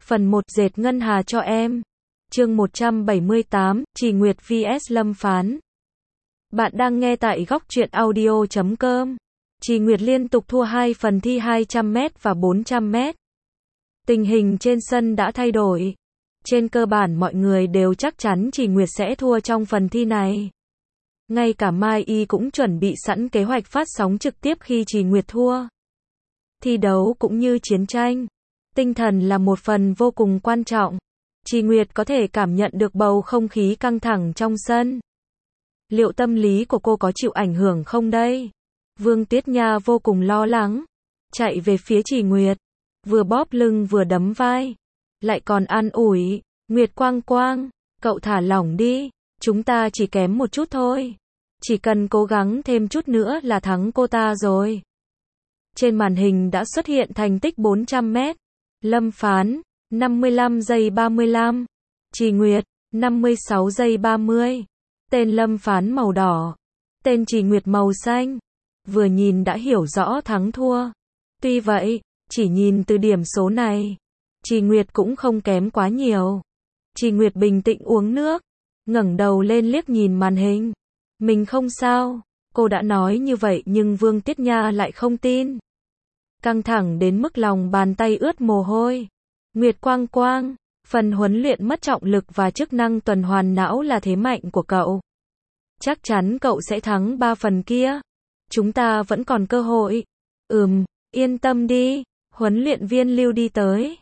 Phần 1 dệt ngân hà cho em. Chương 178, Trì Nguyệt vs Lâm Phán. Bạn đang nghe tại góc truyện audio.com. Trì Nguyệt liên tục thua 2 phần thi 200m và 400m. Tình hình trên sân đã thay đổi. Trên cơ bản mọi người đều chắc chắn Trì Nguyệt sẽ thua trong phần thi này. Ngay cả Mai Y cũng chuẩn bị sẵn kế hoạch phát sóng trực tiếp khi Trì Nguyệt thua. Thi đấu cũng như chiến tranh, tinh thần là một phần vô cùng quan trọng. Trì Nguyệt có thể cảm nhận được bầu không khí căng thẳng trong sân. Liệu tâm lý của cô có chịu ảnh hưởng không đây? Vương Tiết Nha vô cùng lo lắng, chạy về phía Trì Nguyệt, vừa bóp lưng vừa đấm vai, lại còn an ủi, Nguyệt Quang Quang, cậu thả lỏng đi, chúng ta chỉ kém một chút thôi. Chỉ cần cố gắng thêm chút nữa là thắng cô ta rồi. Trên màn hình đã xuất hiện thành tích 400m. Lâm Phán, 55 giây 35. Trì Nguyệt, 56 giây 30. Tên Lâm Phán màu đỏ, tên Trì Nguyệt màu xanh. Vừa nhìn đã hiểu rõ thắng thua. Tuy vậy, chỉ nhìn từ điểm số này, Trì Nguyệt cũng không kém quá nhiều. Trì Nguyệt bình tĩnh uống nước, ngẩng đầu lên liếc nhìn màn hình. Mình không sao, cô đã nói như vậy nhưng Vương Tiết Nha lại không tin. Căng thẳng đến mức lòng bàn tay ướt mồ hôi. Nguyệt Quang Quang, phần huấn luyện mất trọng lực và chức năng tuần hoàn não là thế mạnh của cậu. Chắc chắn cậu sẽ thắng 3 phần kia. Chúng ta vẫn còn cơ hội. Yên tâm đi, huấn luyện viên Lưu đi tới.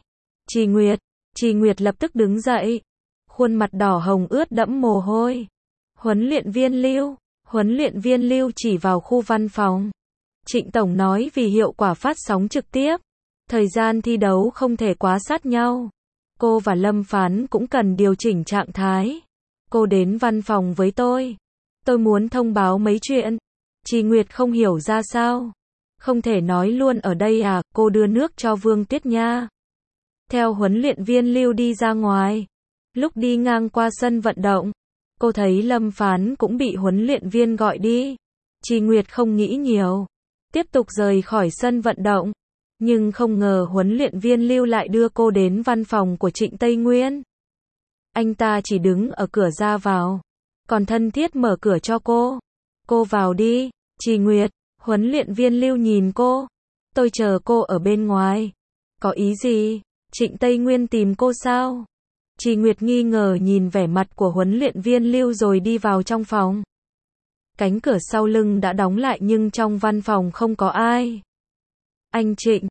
Trì Nguyệt lập tức đứng dậy, khuôn mặt đỏ hồng ướt đẫm mồ hôi. Huấn luyện viên Lưu chỉ vào khu văn phòng. Trịnh Tổng nói vì hiệu quả phát sóng trực tiếp, thời gian thi đấu không thể quá sát nhau. Cô và Lâm Phán cũng cần điều chỉnh trạng thái. Cô đến văn phòng với tôi. Tôi muốn thông báo mấy chuyện. Trì Nguyệt không hiểu ra sao. Không thể nói luôn ở đây à, cô đưa nước cho Vương Tiết Nha. Theo huấn luyện viên Lưu đi ra ngoài. Lúc đi ngang qua sân vận động, cô thấy Lâm Phán cũng bị huấn luyện viên gọi đi. Trì Nguyệt không nghĩ nhiều, tiếp tục rời khỏi sân vận động. Nhưng không ngờ huấn luyện viên Lưu lại đưa cô đến văn phòng của Trịnh Tây Nguyên. Anh ta chỉ đứng ở cửa ra vào, còn thân thiết mở cửa cho cô. Cô vào đi, Trì Nguyệt. Huấn luyện viên Lưu nhìn cô. Tôi chờ cô ở bên ngoài. Có ý gì? Trịnh Tây Nguyên tìm cô sao? Trì Nguyệt nghi ngờ nhìn vẻ mặt của huấn luyện viên Lưu rồi đi vào trong phòng. Cánh cửa sau lưng đã đóng lại nhưng trong văn phòng không có ai. Anh Trịnh,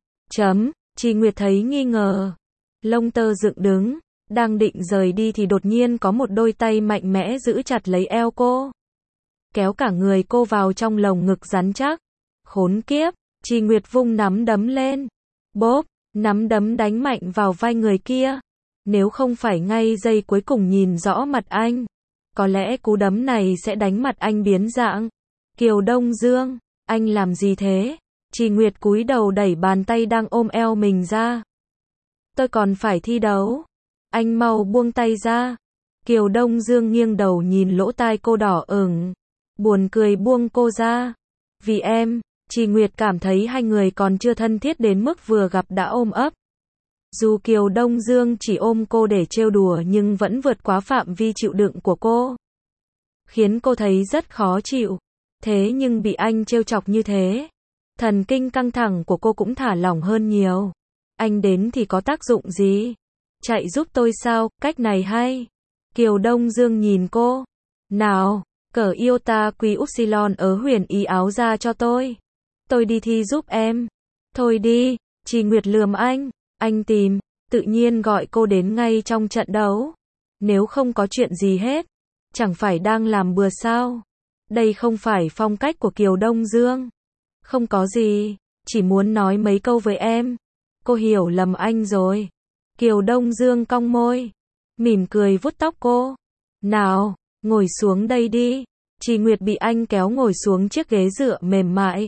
Trì Nguyệt thấy nghi ngờ. Lông tơ dựng đứng, đang định rời đi thì đột nhiên có một đôi tay mạnh mẽ giữ chặt lấy eo cô. Kéo cả người cô vào trong lồng ngực rắn chắc. Khốn kiếp, Trì Nguyệt vung nắm đấm lên. Bốp, nắm đấm đánh mạnh vào vai người kia. Nếu không phải ngay giây cuối cùng nhìn rõ mặt anh, có lẽ cú đấm này sẽ đánh mặt anh biến dạng. Kiều Đông Dương, anh làm gì thế? Trì Nguyệt cúi đầu đẩy bàn tay đang ôm eo mình ra. Tôi còn phải thi đấu. Anh mau buông tay ra. Kiều Đông Dương nghiêng đầu nhìn lỗ tai cô đỏ ửng, buồn cười buông cô ra. Vì em, Trì Nguyệt cảm thấy hai người còn chưa thân thiết đến mức vừa gặp đã ôm ấp. Dù Kiều Đông Dương chỉ ôm cô để trêu đùa nhưng vẫn vượt quá phạm vi chịu đựng của cô, khiến cô thấy rất khó chịu. Thế nhưng bị anh trêu chọc như thế, thần kinh căng thẳng của cô cũng thả lỏng hơn nhiều. Anh đến thì có tác dụng gì? Chạy giúp tôi sao? Cách này hay. Kiều Đông Dương nhìn cô. Nào, cởi iota quy upsilon ở huyền ý áo ra cho tôi. Tôi đi thi giúp em. Thôi đi, Trì Nguyệt lườm anh tìm, tự nhiên gọi cô đến ngay trong trận đấu. Nếu không có chuyện gì hết, chẳng phải đang làm bừa sao? Đây không phải phong cách của Kiều Đông Dương. Không có gì, chỉ muốn nói mấy câu với em. Cô hiểu lầm anh rồi. Kiều Đông Dương cong môi, mỉm cười vuốt tóc cô. Nào, ngồi xuống đây đi. Trì Nguyệt bị anh kéo ngồi xuống chiếc ghế dựa mềm mại.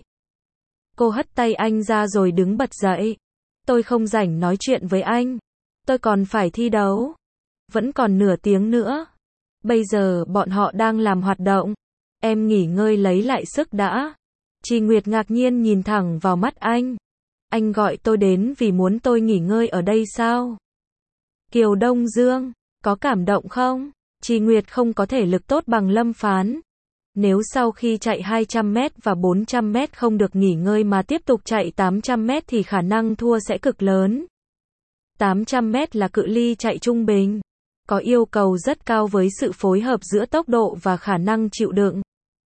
Cô hất tay anh ra rồi đứng bật dậy. Tôi không rảnh nói chuyện với anh. Tôi còn phải thi đấu. Vẫn còn nửa tiếng nữa. Bây giờ bọn họ đang làm hoạt động. Em nghỉ ngơi lấy lại sức đã. Trì Nguyệt ngạc nhiên nhìn thẳng vào mắt anh. Anh gọi tôi đến vì muốn tôi nghỉ ngơi ở đây sao? Kiều Đông Dương, có cảm động không? Trì Nguyệt không có thể lực tốt bằng Lâm Phán. Nếu sau khi chạy 200m và 400m không được nghỉ ngơi mà tiếp tục chạy 800m thì khả năng thua sẽ cực lớn. 800m là cự ly chạy trung bình, có yêu cầu rất cao với sự phối hợp giữa tốc độ và khả năng chịu đựng.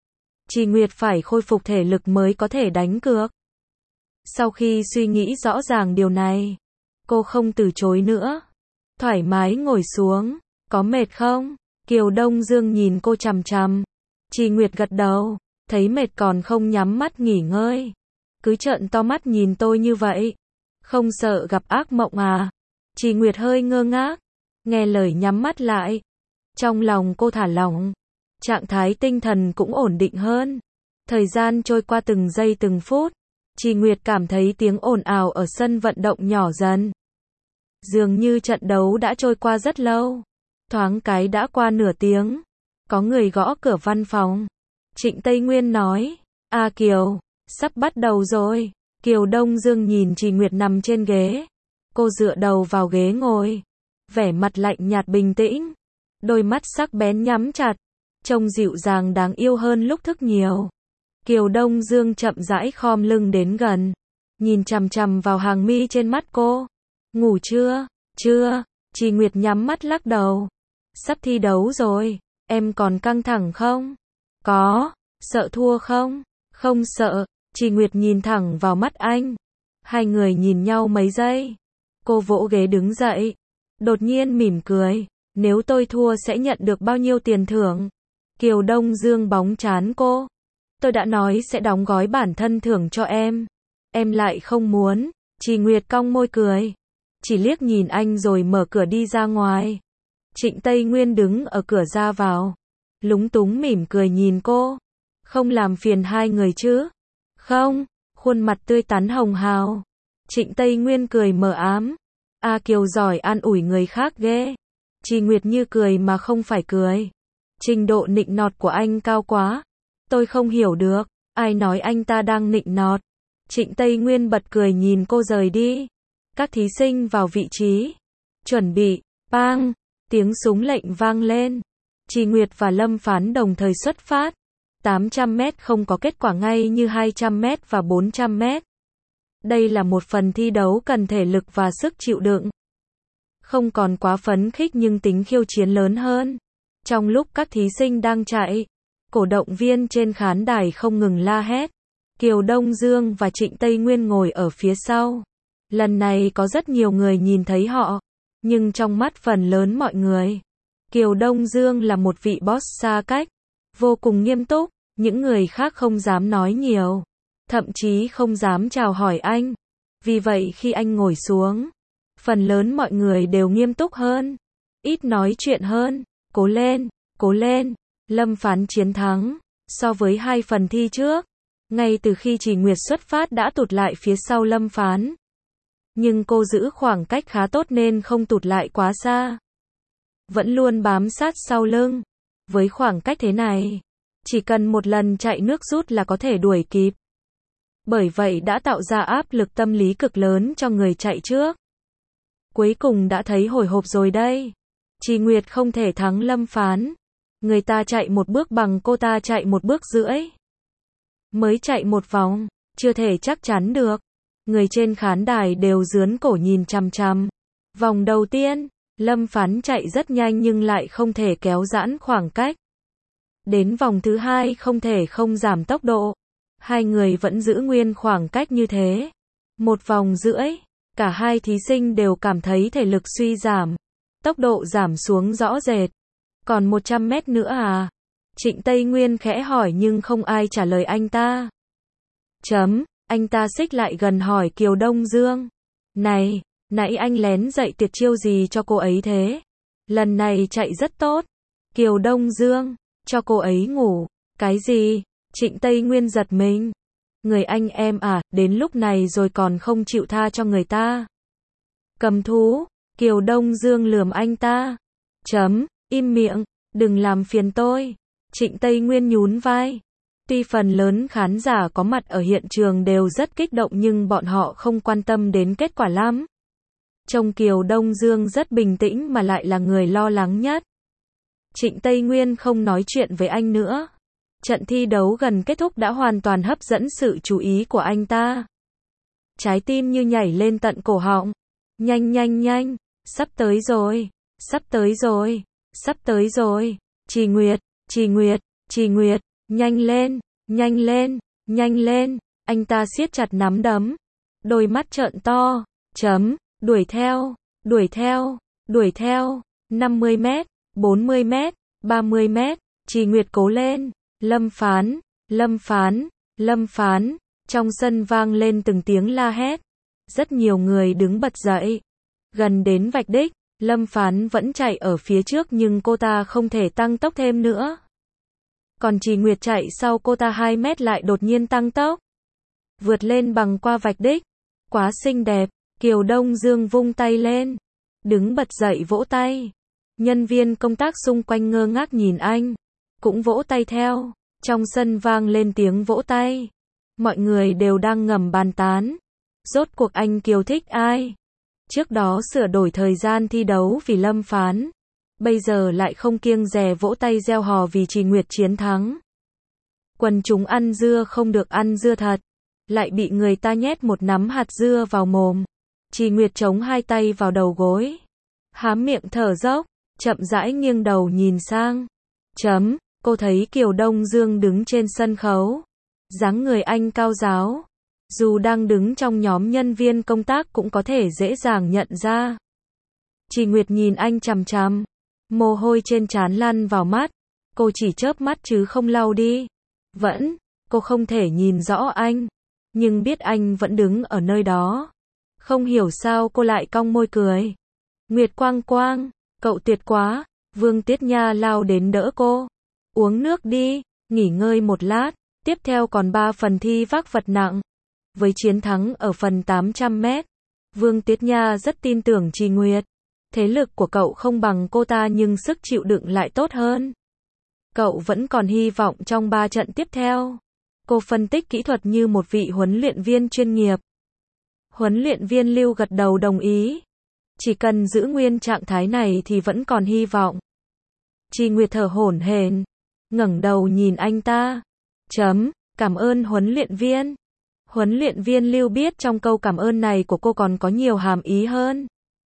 Trì Nguyệt phải khôi phục thể lực mới có thể đánh cược. Sau khi suy nghĩ rõ ràng điều này, cô không từ chối nữa. Thoải mái ngồi xuống, có mệt không? Kiều Đông Dương nhìn cô chằm chằm. Trì Nguyệt gật đầu, thấy mệt còn không nhắm mắt nghỉ ngơi. Cứ trợn to mắt nhìn tôi như vậy. Không sợ gặp ác mộng à? Trì Nguyệt hơi ngơ ngác, nghe lời nhắm mắt lại. Trong lòng cô thả lỏng, trạng thái tinh thần cũng ổn định hơn. Thời gian trôi qua từng giây từng phút. Trì Nguyệt cảm thấy tiếng ồn ào ở sân vận động nhỏ dần. Dường như trận đấu đã trôi qua rất lâu. Thoáng cái đã qua nửa tiếng. Có người gõ cửa văn phòng. Trịnh Tây Nguyên nói, "A Kiều, sắp bắt đầu rồi." Kiều Đông Dương nhìn Trì Nguyệt nằm trên ghế. Cô dựa đầu vào ghế ngồi, vẻ mặt lạnh nhạt bình tĩnh, đôi mắt sắc bén nhắm chặt, trông dịu dàng đáng yêu hơn lúc thức nhiều. Kiều Đông Dương chậm rãi khom lưng đến gần, nhìn chằm chằm vào hàng mi trên mắt cô. "Ngủ chưa?" "Chưa." Trì Nguyệt nhắm mắt lắc đầu. "Sắp thi đấu rồi, em còn căng thẳng không?" "Có." "Sợ thua không?" "Không sợ." Trì Nguyệt nhìn thẳng vào mắt anh. Hai người nhìn nhau mấy giây. Cô vỗ ghế đứng dậy, đột nhiên mỉm cười. "Nếu tôi thua sẽ nhận được bao nhiêu tiền thưởng?" Kiều Đông Dương bóng trán cô. "Tôi đã nói sẽ đóng gói bản thân thưởng cho em. Em lại không muốn." Trì Nguyệt cong môi cười, chỉ liếc nhìn anh rồi mở cửa đi ra ngoài. Trịnh Tây Nguyên đứng ở cửa ra vào, lúng túng mỉm cười nhìn cô. "Không làm phiền hai người chứ?" "Không." Khuôn mặt tươi tắn hồng hào. Trịnh Tây Nguyên cười mờ ám. "A Kiều giỏi an ủi người khác ghê." Trì Nguyệt như cười mà không phải cười. "Trình độ nịnh nọt của anh cao quá. Tôi không hiểu được." "Ai nói anh ta đang nịnh nọt?" Trịnh Tây Nguyên bật cười nhìn cô rời đi. Các thí sinh vào vị trí. Chuẩn bị. Bang. Tiếng súng lệnh vang lên. Trì Nguyệt và Lâm Phán đồng thời xuất phát. 800m không có kết quả ngay như 200m và 400m. Đây là một phần thi đấu cần thể lực và sức chịu đựng. Không còn quá phấn khích nhưng tính khiêu chiến lớn hơn. Trong lúc các thí sinh đang chạy, cổ động viên trên khán đài không ngừng la hét. Kiều Đông Dương và Trịnh Tây Nguyên ngồi ở phía sau. Lần này có rất nhiều người nhìn thấy họ, nhưng trong mắt phần lớn mọi người, Kiều Đông Dương là một vị boss xa cách, vô cùng nghiêm túc. Những người khác không dám nói nhiều, thậm chí không dám chào hỏi anh. Vì vậy khi anh ngồi xuống, phần lớn mọi người đều nghiêm túc hơn, ít nói chuyện hơn. "Cố lên, cố lên." Lâm Phán chiến thắng. So với hai phần thi trước, ngay từ khi Trì Nguyệt xuất phát đã tụt lại phía sau Lâm Phán. Nhưng cô giữ khoảng cách khá tốt nên không tụt lại quá xa. Vẫn luôn bám sát sau lưng. Với khoảng cách thế này, chỉ cần một lần chạy nước rút là có thể đuổi kịp. Bởi vậy đã tạo ra áp lực tâm lý cực lớn cho người chạy trước. Cuối cùng đã thấy hồi hộp rồi đây. Trì Nguyệt không thể thắng Lâm Phán. Người ta chạy một bước bằng cô ta chạy một bước rưỡi. Mới chạy một vòng, chưa thể chắc chắn được. Người trên khán đài đều rướn cổ nhìn chằm chằm. Vòng đầu tiên, Lâm Phán chạy rất nhanh nhưng lại không thể kéo giãn khoảng cách. Đến vòng thứ hai không thể không giảm tốc độ. Hai người vẫn giữ nguyên khoảng cách như thế. Một vòng rưỡi, cả hai thí sinh đều cảm thấy thể lực suy giảm. Tốc độ giảm xuống rõ rệt. "Còn 100m nữa à?" Trịnh Tây Nguyên khẽ hỏi nhưng không ai trả lời anh ta. Anh ta xích lại gần hỏi Kiều Đông Dương. "Này, nãy anh lén dạy tuyệt chiêu gì cho cô ấy thế? Lần này chạy rất tốt." Kiều Đông Dương, "Cho cô ấy ngủ." "Cái gì?" Trịnh Tây Nguyên giật mình. "Người anh em à, đến lúc này rồi còn không chịu tha cho người ta." "Cầm thú." Kiều Đông Dương lườm anh ta. Im miệng, đừng làm phiền tôi." Trịnh Tây Nguyên nhún vai. Tuy phần lớn khán giả có mặt ở hiện trường đều rất kích động nhưng bọn họ không quan tâm đến kết quả lắm. Trông Kiều Đông Dương rất bình tĩnh mà lại là người lo lắng nhất. Trịnh Tây Nguyên không nói chuyện với anh nữa. Trận thi đấu gần kết thúc đã hoàn toàn hấp dẫn sự chú ý của anh ta. Trái tim như nhảy lên tận cổ họng. Nhanh nhanh nhanh, sắp tới rồi, sắp tới rồi, sắp tới rồi. Trì Nguyệt, Trì Nguyệt, Trì Nguyệt, nhanh lên, nhanh lên, nhanh lên. Anh ta siết chặt nắm đấm. Đôi mắt trợn to. Đuổi theo, đuổi theo, đuổi theo. 50 mét, 40 mét, 30 mét. Trì Nguyệt cố lên. Lâm Phán, Lâm Phán, Lâm Phán. Trong sân vang lên từng tiếng la hét. Rất nhiều người đứng bật dậy. Gần đến vạch đích, Lâm Phán vẫn chạy ở phía trước nhưng cô ta không thể tăng tốc thêm nữa. Còn Trì Nguyệt chạy sau cô ta 2 mét lại đột nhiên tăng tốc. Vượt lên bằng qua vạch đích. Quá xinh đẹp. Kiều Đông Dương vung tay lên. Đứng bật dậy vỗ tay. Nhân viên công tác xung quanh ngơ ngác nhìn anh. Cũng vỗ tay theo. Trong sân vang lên tiếng vỗ tay. Mọi người đều đang ngầm bàn tán. Rốt cuộc anh Kiều thích ai? Trước đó sửa đổi thời gian thi đấu vì Lâm Phán. Bây giờ lại không kiêng dè vỗ tay reo hò vì Trì Nguyệt chiến thắng. Quần chúng ăn dưa không được ăn dưa thật. Lại bị người ta nhét một nắm hạt dưa vào mồm. Trì Nguyệt chống 2 tay vào đầu gối. Há miệng thở dốc. Chậm rãi nghiêng đầu nhìn sang. Cô thấy Kiều Đông Dương đứng trên sân khấu. Dáng người anh cao ráo. Dù đang đứng trong nhóm nhân viên công tác cũng có thể dễ dàng nhận ra. Trì Nguyệt nhìn anh chằm chằm. Mồ hôi trên trán lăn vào mắt. Cô chỉ chớp mắt chứ không lau đi. Cô không thể nhìn rõ anh. Nhưng biết anh vẫn đứng ở nơi đó. Không hiểu sao cô lại cong môi cười. Nguyệt Quang Quang, cậu tuyệt quá. Vương Tiết Nha lao đến đỡ cô. Uống nước đi, nghỉ ngơi một lát. Tiếp theo còn 3 phần thi vác vật nặng. Với chiến thắng ở phần 800 mét, Vương Tiết Nha rất tin tưởng Trì Nguyệt. Thế lực của cậu không bằng cô ta nhưng sức chịu đựng lại tốt hơn. Cậu vẫn còn hy vọng trong 3 trận tiếp theo. Cô phân tích kỹ thuật như một vị huấn luyện viên chuyên nghiệp. Huấn luyện viên Lưu gật đầu đồng ý. Chỉ cần giữ nguyên trạng thái này thì vẫn còn hy vọng. Trì Nguyệt thở hổn hển, ngẩng đầu nhìn anh ta. Cảm ơn huấn luyện viên. Huấn luyện viên Lưu biết trong câu cảm ơn này của cô còn có nhiều hàm ý hơn.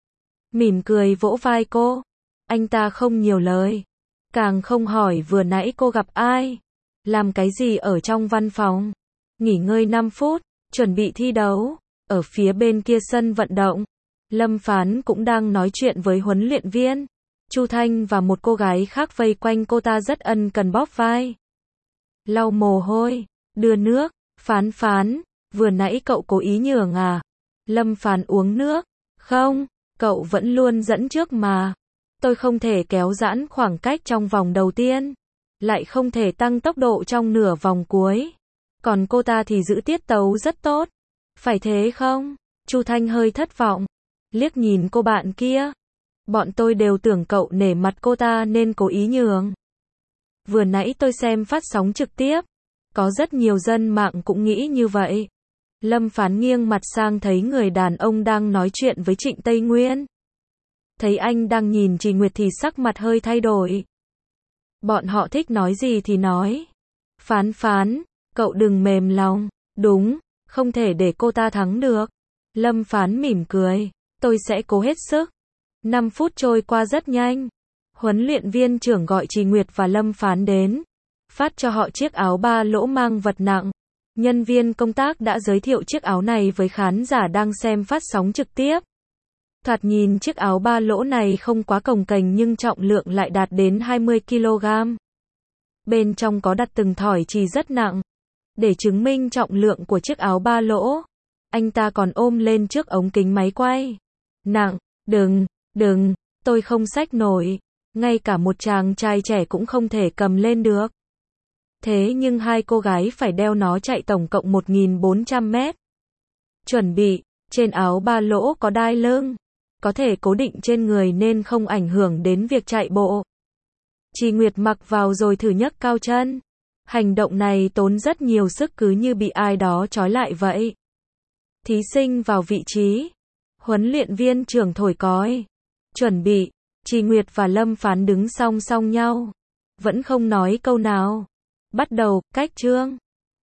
Mỉm cười vỗ vai cô. Anh ta không nhiều lời. Càng không hỏi vừa nãy cô gặp ai. Làm cái gì ở trong văn phòng. Nghỉ ngơi 5 phút. Chuẩn bị thi đấu. Ở phía bên kia sân vận động. Lâm Phán cũng đang nói chuyện với huấn luyện viên. Chu Thanh và một cô gái khác vây quanh cô ta rất ân cần bóp vai. Lau mồ hôi. Đưa nước. Phán. Vừa nãy cậu cố ý nhường à? Lâm Phán uống nước. Không, cậu vẫn luôn dẫn trước mà. Tôi không thể kéo giãn khoảng cách trong vòng đầu tiên. Lại không thể tăng tốc độ trong nửa vòng cuối. Còn cô ta thì giữ tiết tấu rất tốt. Phải thế không? Chu Thanh hơi thất vọng. Liếc nhìn cô bạn kia. Bọn tôi đều tưởng cậu nể mặt cô ta nên cố ý nhường. Vừa nãy tôi xem phát sóng trực tiếp. Có rất nhiều dân mạng cũng nghĩ như vậy. Lâm Phán nghiêng mặt sang thấy người đàn ông đang nói chuyện với Trịnh Tây Nguyên. Thấy anh đang nhìn Trì Nguyệt thì sắc mặt hơi thay đổi. Bọn họ thích nói gì thì nói. Phán, cậu đừng mềm lòng. Đúng, không thể để cô ta thắng được. Lâm Phán mỉm cười. Tôi sẽ cố hết sức. 5 phút trôi qua rất nhanh. Huấn luyện viên trưởng gọi Trì Nguyệt và Lâm Phán đến. Phát cho họ chiếc áo 3 lỗ mang vật nặng. Nhân viên công tác đã giới thiệu chiếc áo này với khán giả đang xem phát sóng trực tiếp. Thoạt nhìn chiếc áo 3 lỗ này không quá cồng kềnh nhưng trọng lượng lại đạt đến 20 kg. Bên trong có đặt từng thỏi chì rất nặng. Để chứng minh trọng lượng của chiếc áo 3 lỗ, anh ta còn ôm lên trước ống kính máy quay. Nặng, đừng, tôi không xách nổi. Ngay cả một chàng trai trẻ cũng không thể cầm lên được. Thế nhưng 2 cô gái phải đeo nó chạy tổng cộng 1.400 mét. Chuẩn bị, trên áo 3 lỗ có đai lưng. Có thể cố định trên người nên không ảnh hưởng đến việc chạy bộ. Trì Nguyệt mặc vào rồi thử nhấc cao chân. Hành động này tốn rất nhiều sức cứ như bị ai đó trói lại vậy. Thí sinh vào vị trí. Huấn luyện viên trưởng thổi còi. Chuẩn bị. Trì Nguyệt và Lâm Phán đứng song song nhau. Vẫn không nói câu nào. Bắt đầu, cách chương.